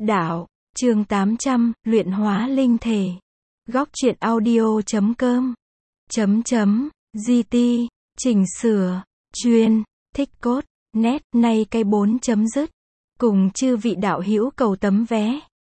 Đạo, chương 800, luyện hóa linh thể. Góc truyện audio.com. GT, chỉnh sửa, chuyên, thích cốt, nét, nay cái 4 chấm dứt. Cùng chư vị đạo hữu cầu tấm vé.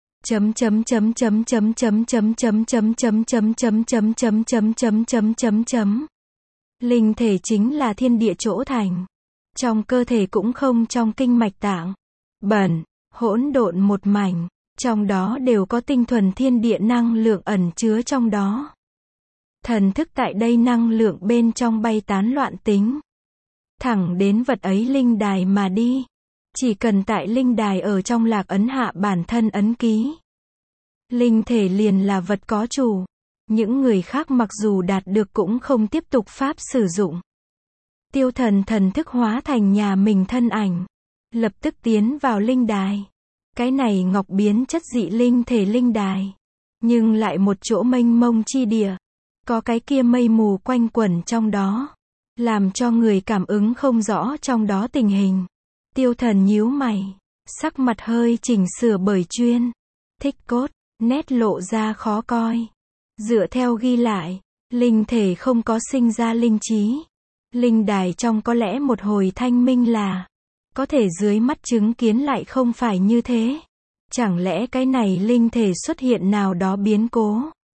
Linh thể chính là thiên địa chỗ thành. Trong cơ thể cũng không trong kinh mạch tạng. Bẩn, hỗn độn một mảnh, trong đó đều có tinh thuần thiên địa năng lượng ẩn chứa trong đó. Thần thức tại đây năng lượng bên trong bay tán loạn tính. Thẳng đến vật ấy linh đài mà đi. Chỉ cần tại linh đài ở trong lạc ấn hạ bản thân ấn ký. Linh thể liền là vật có chủ. Những người khác mặc dù đạt được cũng không tiếp tục pháp sử dụng. Tiêu Thần thần thức hóa thành nhà mình thân ảnh. Lập tức tiến vào linh đài. Cái này ngọc biến chất dị linh thể linh đài. Nhưng lại một chỗ mênh mông chi địa. Có cái kia mây mù quanh quẩn trong đó. Làm cho người cảm ứng không rõ trong đó tình hình. Tiêu Thần nhíu mày. Sắc mặt hơi chỉnh sửa bởi chuyên. Thích cốt, nét lộ ra khó coi. Dựa theo ghi lại, linh thể không có sinh ra linh trí. Linh đài trong có lẽ một hồi thanh minh là. Có thể dưới mắt chứng kiến lại không phải như thế. Chẳng lẽ cái này linh thể xuất hiện nào đó biến cố.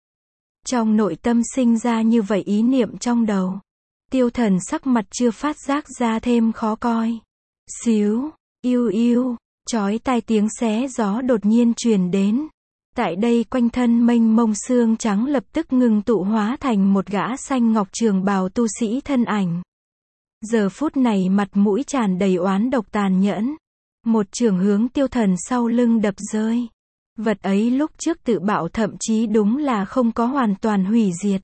Trong nội tâm sinh ra như vậy ý niệm trong đầu. Tiêu Thần sắc mặt chưa phát giác ra thêm khó coi. Xíu, yêu yêu, chói tai tiếng xé gió đột nhiên truyền đến. Tại đây quanh thân mênh mông xương trắng lập tức ngừng tụ hóa thành một gã xanh ngọc trường bào tu sĩ thân ảnh. Giờ phút này mặt mũi tràn đầy oán độc tàn nhẫn. Một trường hướng Tiêu Thần sau lưng đập rơi. Vật ấy lúc trước tự bạo thậm chí đúng là không có hoàn toàn hủy diệt.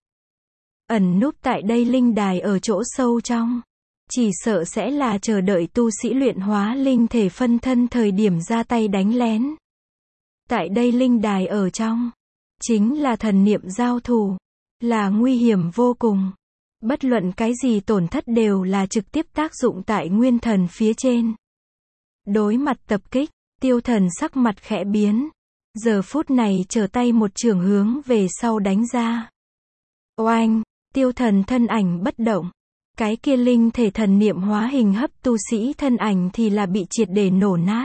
Ẩn núp tại đây linh đài ở chỗ sâu trong. Chỉ sợ sẽ là chờ đợi tu sĩ luyện hóa linh thể phân thân thời điểm ra tay đánh lén. Tại đây linh đài ở trong. Chính là thần niệm giao thủ. Là nguy hiểm vô cùng. Bất luận cái gì tổn thất đều là trực tiếp tác dụng tại nguyên thần phía trên. Đối mặt tập kích, Tiêu Thần sắc mặt khẽ biến. Giờ phút này trở tay một trường hướng về sau đánh ra. Oanh, Tiêu Thần thân ảnh bất động. Cái kia linh thể thần niệm hóa hình hấp tu sĩ thân ảnh thì là bị triệt để nổ nát.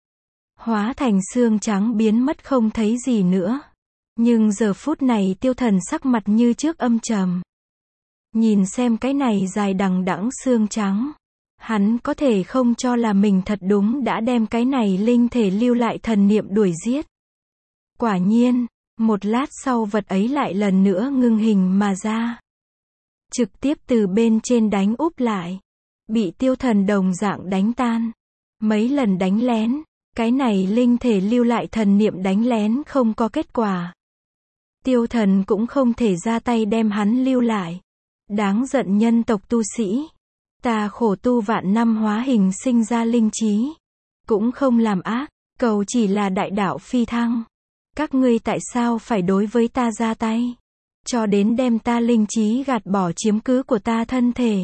Hóa thành xương trắng biến mất không thấy gì nữa. Nhưng giờ phút này Tiêu Thần sắc mặt như trước âm trầm. Nhìn xem cái này dài đằng đẵng xương trắng. Hắn có thể không cho là mình thật đúng đã đem cái này linh thể lưu lại thần niệm đuổi giết. Quả nhiên, một lát sau vật ấy lại lần nữa ngưng hình mà ra. Trực tiếp từ bên trên đánh úp lại. Bị Tiêu Thần đồng dạng đánh tan. Mấy lần đánh lén. Cái này linh thể lưu lại thần niệm đánh lén không có kết quả. Tiêu Thần cũng không thể ra tay đem hắn lưu lại. Đáng giận nhân tộc tu sĩ. Ta khổ tu vạn năm hóa hình sinh ra linh trí. Cũng không làm ác, cầu chỉ là đại đạo phi thăng. Các ngươi tại sao phải đối với ta ra tay? Cho đến đem ta linh trí gạt bỏ chiếm cứ của ta thân thể.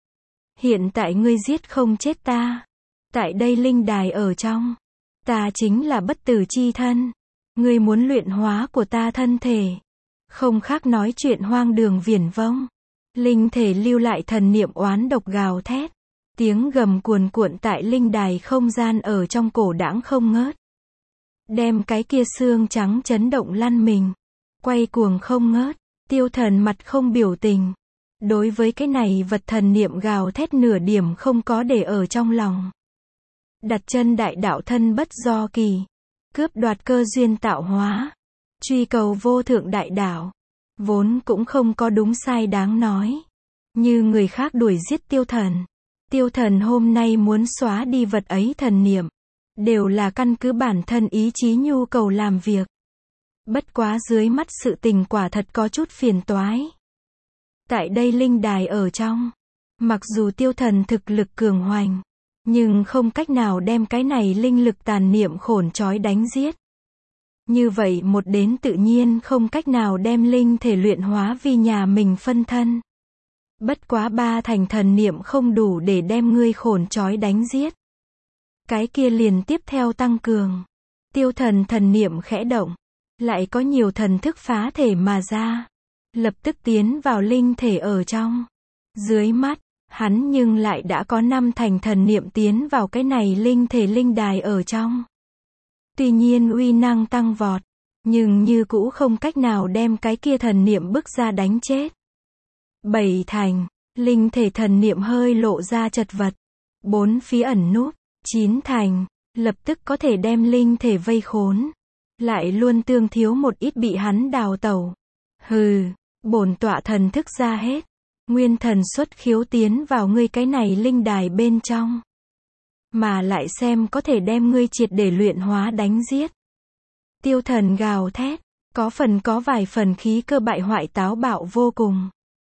Hiện tại ngươi giết không chết ta. Tại đây linh đài ở trong. Ta chính là bất tử chi thân. Ngươi muốn luyện hóa của ta thân thể. Không khác nói chuyện hoang đường viển vông. Linh thể lưu lại thần niệm oán độc gào thét. Tiếng gầm cuồn cuộn tại linh đài không gian ở trong cổ đãng không ngớt. Đem cái kia xương trắng chấn động lăn mình. Quay cuồng không ngớt. Tiêu Thần mặt không biểu tình. Đối với cái này vật thần niệm gào thét nửa điểm không có để ở trong lòng. Đặt chân đại đạo thân bất do kỳ. Cướp đoạt cơ duyên tạo hóa. Truy cầu vô thượng đại đạo. Vốn cũng không có đúng sai đáng nói. Như người khác đuổi giết Tiêu Thần. Tiêu Thần hôm nay muốn xóa đi vật ấy thần niệm. Đều là căn cứ bản thân ý chí nhu cầu làm việc. Bất quá dưới mắt sự tình quả thật có chút phiền toái. Tại đây linh đài ở trong. Mặc dù Tiêu Thần thực lực cường hoành. Nhưng không cách nào đem cái này linh lực tàn niệm khổn trói đánh giết. Như vậy một đến tự nhiên không cách nào đem linh thể luyện hóa vì nhà mình phân thân. Bất quá ba thành thần niệm không đủ để đem ngươi khổn trói đánh giết. Cái kia liền tiếp theo tăng cường. Tiêu Thần thần niệm khẽ động, lại có nhiều thần thức phá thể mà ra, lập tức tiến vào linh thể ở trong. Dưới mắt, hắn nhưng lại đã có 5 thành thần niệm tiến vào cái này linh thể linh đài ở trong. Tuy nhiên uy năng tăng vọt, nhưng như cũ không cách nào đem cái kia thần niệm bức ra đánh chết. 7 thành, linh thể thần niệm hơi lộ ra chật vật, 4 phía ẩn núp. 9 thành, lập tức có thể đem linh thể vây khốn. Lại luôn tương thiếu một ít bị hắn đào tẩu. Hừ, bổn tọa thần thức ra hết. Nguyên thần xuất khiếu tiến vào ngươi cái này linh đài bên trong. Mà lại xem có thể đem ngươi triệt để luyện hóa đánh giết. Tiêu Thần gào thét, có vài phần khí cơ bại hoại táo bạo vô cùng.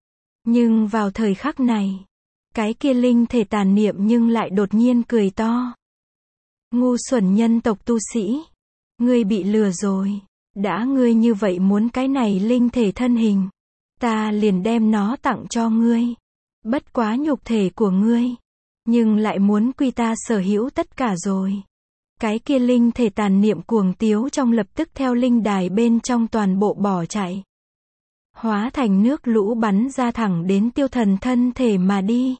Nhưng vào thời khắc này, cái kia linh thể tàn niệm nhưng lại đột nhiên cười to. Ngu xuẩn nhân tộc tu sĩ, ngươi bị lừa rồi. Đã ngươi như vậy muốn cái này linh thể thân hình, ta liền đem nó tặng cho ngươi. Bất quá nhục thể của ngươi, nhưng lại muốn quy ta sở hữu tất cả rồi. Cái kia linh thể tàn niệm cuồng tiếu trong lập tức theo linh đài bên trong toàn bộ bỏ chạy. Hóa thành nước lũ bắn ra thẳng đến Tiêu Thần thân thể mà đi.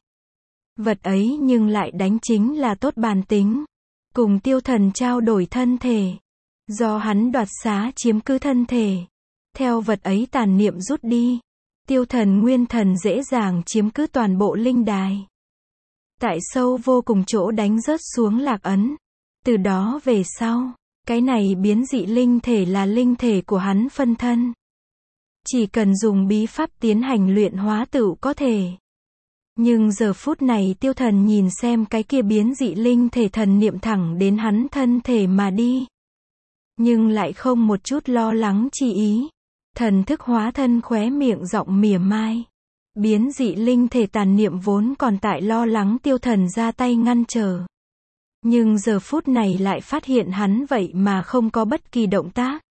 Vật ấy nhưng lại đánh chính là tốt bản tính. Cùng Tiêu Thần trao đổi thân thể. Do hắn đoạt xá chiếm cứ thân thể. Theo vật ấy tàn niệm rút đi. Tiêu Thần nguyên thần dễ dàng chiếm cứ toàn bộ linh đài. Tại sâu vô cùng chỗ đánh rớt xuống lạc ấn. Từ đó về sau, cái này biến dị linh thể là linh thể của hắn phân thân. Chỉ cần dùng bí pháp tiến hành luyện hóa tựu có thể. Nhưng giờ phút này Tiêu Thần nhìn xem cái kia biến dị linh thể thần niệm thẳng đến hắn thân thể mà đi. Nhưng lại không một chút lo lắng chi ý. Thần thức hóa thân khóe miệng giọng mỉa mai. Biến dị linh thể tàn niệm vốn còn tại lo lắng Tiêu Thần ra tay ngăn trở. Nhưng giờ phút này lại phát hiện hắn vậy mà không có bất kỳ động tác.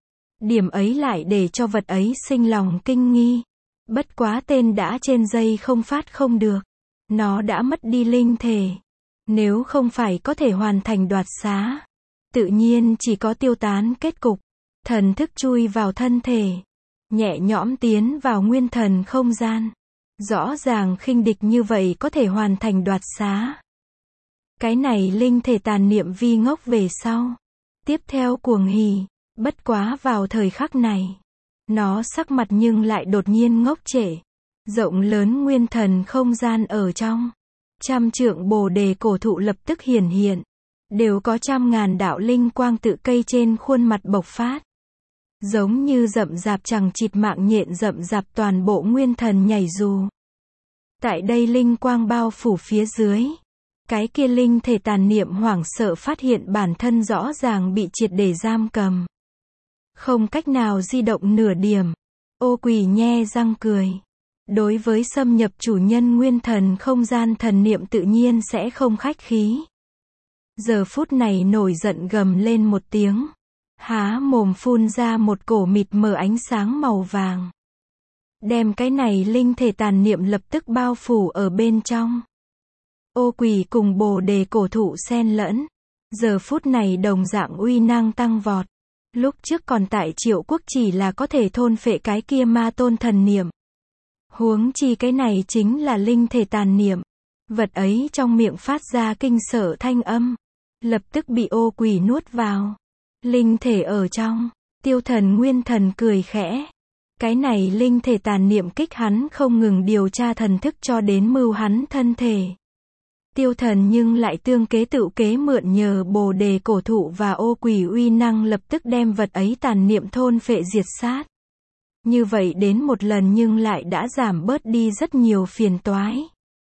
Điểm ấy lại để cho vật ấy sinh lòng kinh nghi. Bất quá tên đã trên dây không phát không được. Nó đã mất đi linh thể. Nếu không phải có thể hoàn thành đoạt xá, tự nhiên chỉ có tiêu tán kết cục. Thần thức chui vào thân thể, nhẹ nhõm tiến vào nguyên thần không gian. Rõ ràng khinh địch như vậy có thể hoàn thành đoạt xá. Cái này linh thể tàn niệm vi ngốc về sau. Tiếp theo cuồng hỉ, bất quá vào thời khắc này. Nó sắc mặt nhưng lại đột nhiên ngốc trệ. Rộng lớn nguyên thần không gian ở trong. 100 trượng bồ đề cổ thụ lập tức hiển hiện. Đều có 100.000 đạo linh quang tự cây trên khuôn mặt bộc phát. Giống như rậm rạp chằng chịt mạng nhện rậm rạp toàn bộ nguyên thần nhảy dù. Tại đây linh quang bao phủ phía dưới. Cái kia linh thể tàn niệm hoảng sợ phát hiện bản thân rõ ràng bị triệt để giam cầm. Không cách nào di động nửa điểm. Ô Quỳ nhe răng cười. Đối với xâm nhập chủ nhân nguyên thần không gian thần niệm tự nhiên sẽ không khách khí. Giờ phút này nổi giận gầm lên một tiếng. Há mồm phun ra một cổ mịt mờ ánh sáng màu vàng. Đem cái này linh thể tàn niệm lập tức bao phủ ở bên trong. Ô Quỳ cùng bồ đề cổ thụ xen lẫn. Giờ phút này đồng dạng uy năng tăng vọt. Lúc trước còn tại Triệu Quốc chỉ là có thể thôn phệ cái kia ma tôn thần niệm. Huống chi cái này chính là linh thể tàn niệm. Vật ấy trong miệng phát ra kinh sợ thanh âm. Lập tức bị Ô Quỳ nuốt vào. Linh thể ở trong. Tiêu Thần nguyên thần cười khẽ. Cái này linh thể tàn niệm kích hắn không ngừng điều tra thần thức cho đến mưu hắn thân thể. Tiêu Thần nhưng lại tương kế tự kế mượn nhờ bồ đề cổ thụ và Ô Quỳ uy năng lập tức đem vật ấy tàn niệm thôn phệ diệt sát. Như vậy đến một lần nhưng lại đã giảm bớt đi rất nhiều phiền toái.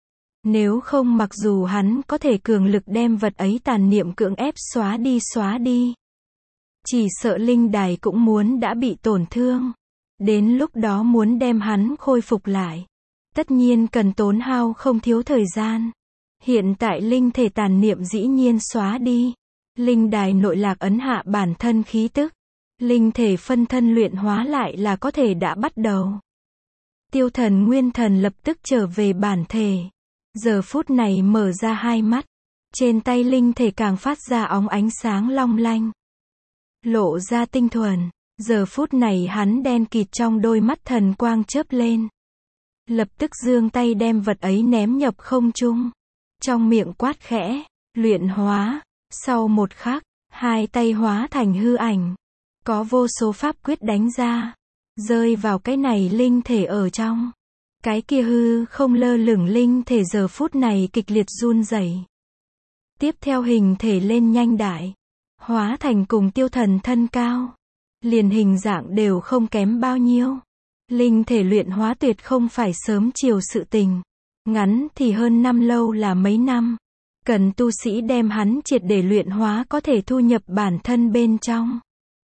Nếu không mặc dù hắn có thể cường lực đem vật ấy tàn niệm cưỡng ép xóa đi. Chỉ sợ linh đài cũng muốn đã bị tổn thương. Đến lúc đó muốn đem hắn khôi phục lại. Tất nhiên cần tốn hao không thiếu thời gian. Hiện tại linh thể tàn niệm dĩ nhiên xóa đi. Linh đài nội lạc ấn hạ bản thân khí tức. Linh thể phân thân luyện hóa lại là có thể đã bắt đầu. Tiêu Thần nguyên thần lập tức trở về bản thể. Giờ phút này mở ra hai mắt. Trên tay linh thể càng phát ra óng ánh sáng long lanh. lộ ra tinh thuần. Giờ phút này hắn đen kịt trong đôi mắt thần quang chớp lên. Lập tức giương tay đem vật ấy ném nhập không trung. Trong miệng quát khẽ, luyện hóa. Sau một khắc, hai tay hóa thành hư ảnh. Có vô số pháp quyết đánh ra. Rơi vào cái này linh thể ở trong. Cái kia hư không lơ lửng linh thể giờ phút này kịch liệt run rẩy. Tiếp theo hình thể lên nhanh đại. Hóa thành cùng Tiêu Thần thân cao. Liền hình dạng đều không kém bao nhiêu. Linh thể luyện hóa tuyệt không phải sớm chiều sự tình. Ngắn thì hơn năm, lâu là mấy năm. Cần tu sĩ đem hắn triệt để luyện hóa có thể thu nhập bản thân bên trong.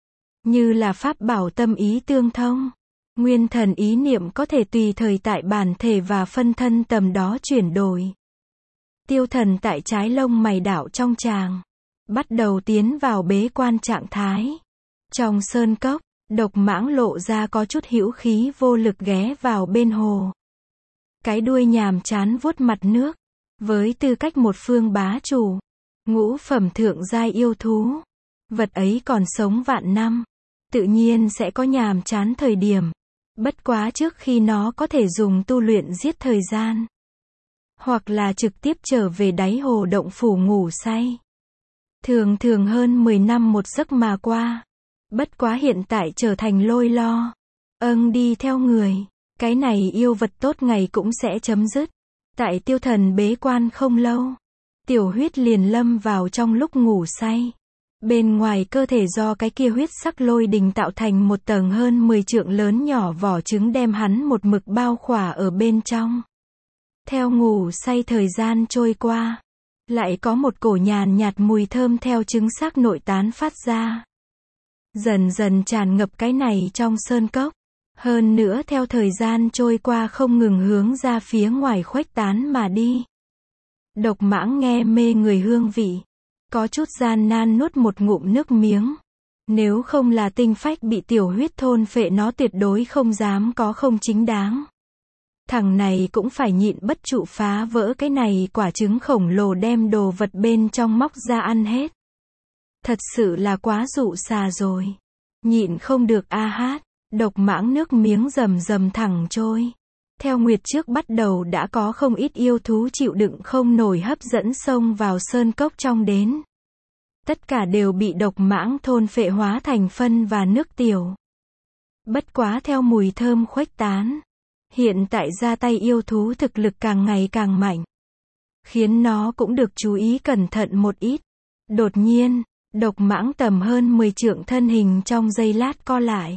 Như là pháp bảo tâm ý tương thông. Nguyên thần ý niệm có thể tùy thời tại bản thể và phân thân tầm đó chuyển đổi. Tiêu Thần tại trái lông mày đảo trong tràng. Bắt đầu tiến vào bế quan trạng thái. Trong sơn cốc, Độc Mãng lộ ra có chút hữu khí vô lực ghé vào bên hồ. Cái đuôi nhàm chán vuốt mặt nước. Với tư cách một phương bá chủ, ngũ phẩm thượng giai yêu thú, vật ấy còn sống vạn năm, tự nhiên sẽ có nhàm chán thời điểm. Bất quá trước khi nó có thể dùng tu luyện giết thời gian, hoặc là trực tiếp trở về đáy hồ động phủ ngủ say. Thường thường hơn 10 năm một giấc mà qua. Bất quá hiện tại trở thành lôi lo. Đi theo người. Cái này yêu vật tốt ngày cũng sẽ chấm dứt. Tại Tiêu Thần bế quan không lâu. Tiểu huyết liền lâm vào trong lúc ngủ say. Bên ngoài cơ thể do cái kia huyết sắc lôi đình tạo thành một tầng hơn 10 trượng lớn nhỏ vỏ trứng đem hắn một mực bao khỏa ở bên trong. Theo ngủ say thời gian trôi qua. Lại có một cổ nhàn nhạt mùi thơm theo trứng xác nội tán phát ra. Dần dần tràn ngập cái này trong sơn cốc. Hơn nữa theo thời gian trôi qua không ngừng hướng ra phía ngoài khuếch tán mà đi. Độc Mãng nghe mê người hương vị. Có chút gian nan nuốt một ngụm nước miếng. Nếu không là tinh phách bị tiểu huyết thôn phệ nó tuyệt đối không dám có không chính đáng. Thằng này cũng phải nhịn bất trụ phá vỡ cái này quả trứng khổng lồ đem đồ vật bên trong móc ra ăn hết. Thật sự là quá dụ xà rồi. Nhịn không được a hát. Độc Mãng nước miếng rầm rầm thẳng trôi. Theo nguyệt trước bắt đầu đã có không ít yêu thú chịu đựng không nổi hấp dẫn xông vào sơn cốc trong đến. Tất cả đều bị Độc Mãng thôn phệ hóa thành phân và nước tiểu. Bất quá theo mùi thơm khuếch tán. Hiện tại ra tay yêu thú thực lực càng ngày càng mạnh. Khiến nó cũng được chú ý cẩn thận một ít. Đột nhiên, Độc Mãng tầm hơn 10 trượng thân hình trong giây lát co lại.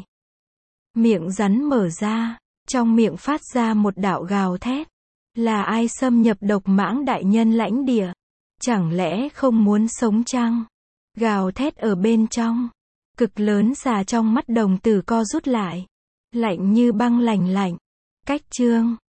Miệng rắn mở ra, trong miệng phát ra một đạo gào thét. Là ai xâm nhập Độc Mãng đại nhân lãnh địa? Chẳng lẽ không muốn sống chăng? Gào thét ở bên trong. Cực lớn xà trong mắt đồng tử co rút lại. Lạnh như băng lạnh lạnh. Cách chương